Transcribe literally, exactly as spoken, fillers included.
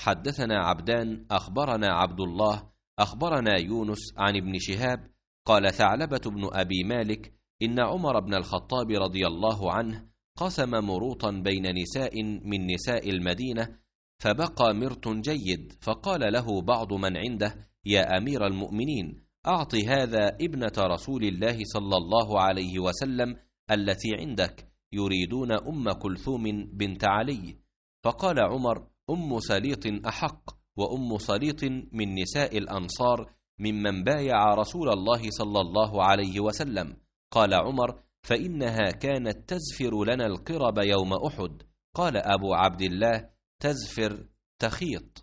حدثنا عبدان أخبرنا عبد الله أخبرنا يونس عن ابن شهاب قال ثعلبة بن أبي مالك إن عمر بن الخطاب رضي الله عنه قسم مروطا بين نساء من نساء المدينة، فبقى مرط جيد، فقال له بعض من عنده: يا أمير المؤمنين، أعط هذا ابنة رسول الله صلى الله عليه وسلم التي عندك، يريدون أم كلثوم بنت علي. فقال عمر: أم سليط أحق، وأم سليط من نساء الأنصار ممن بايع رسول الله صلى الله عليه وسلم. قال عمر: فإنها كانت تزفر لنا القرب يوم أحد. قال أبو عبد الله: تزفر تخيط.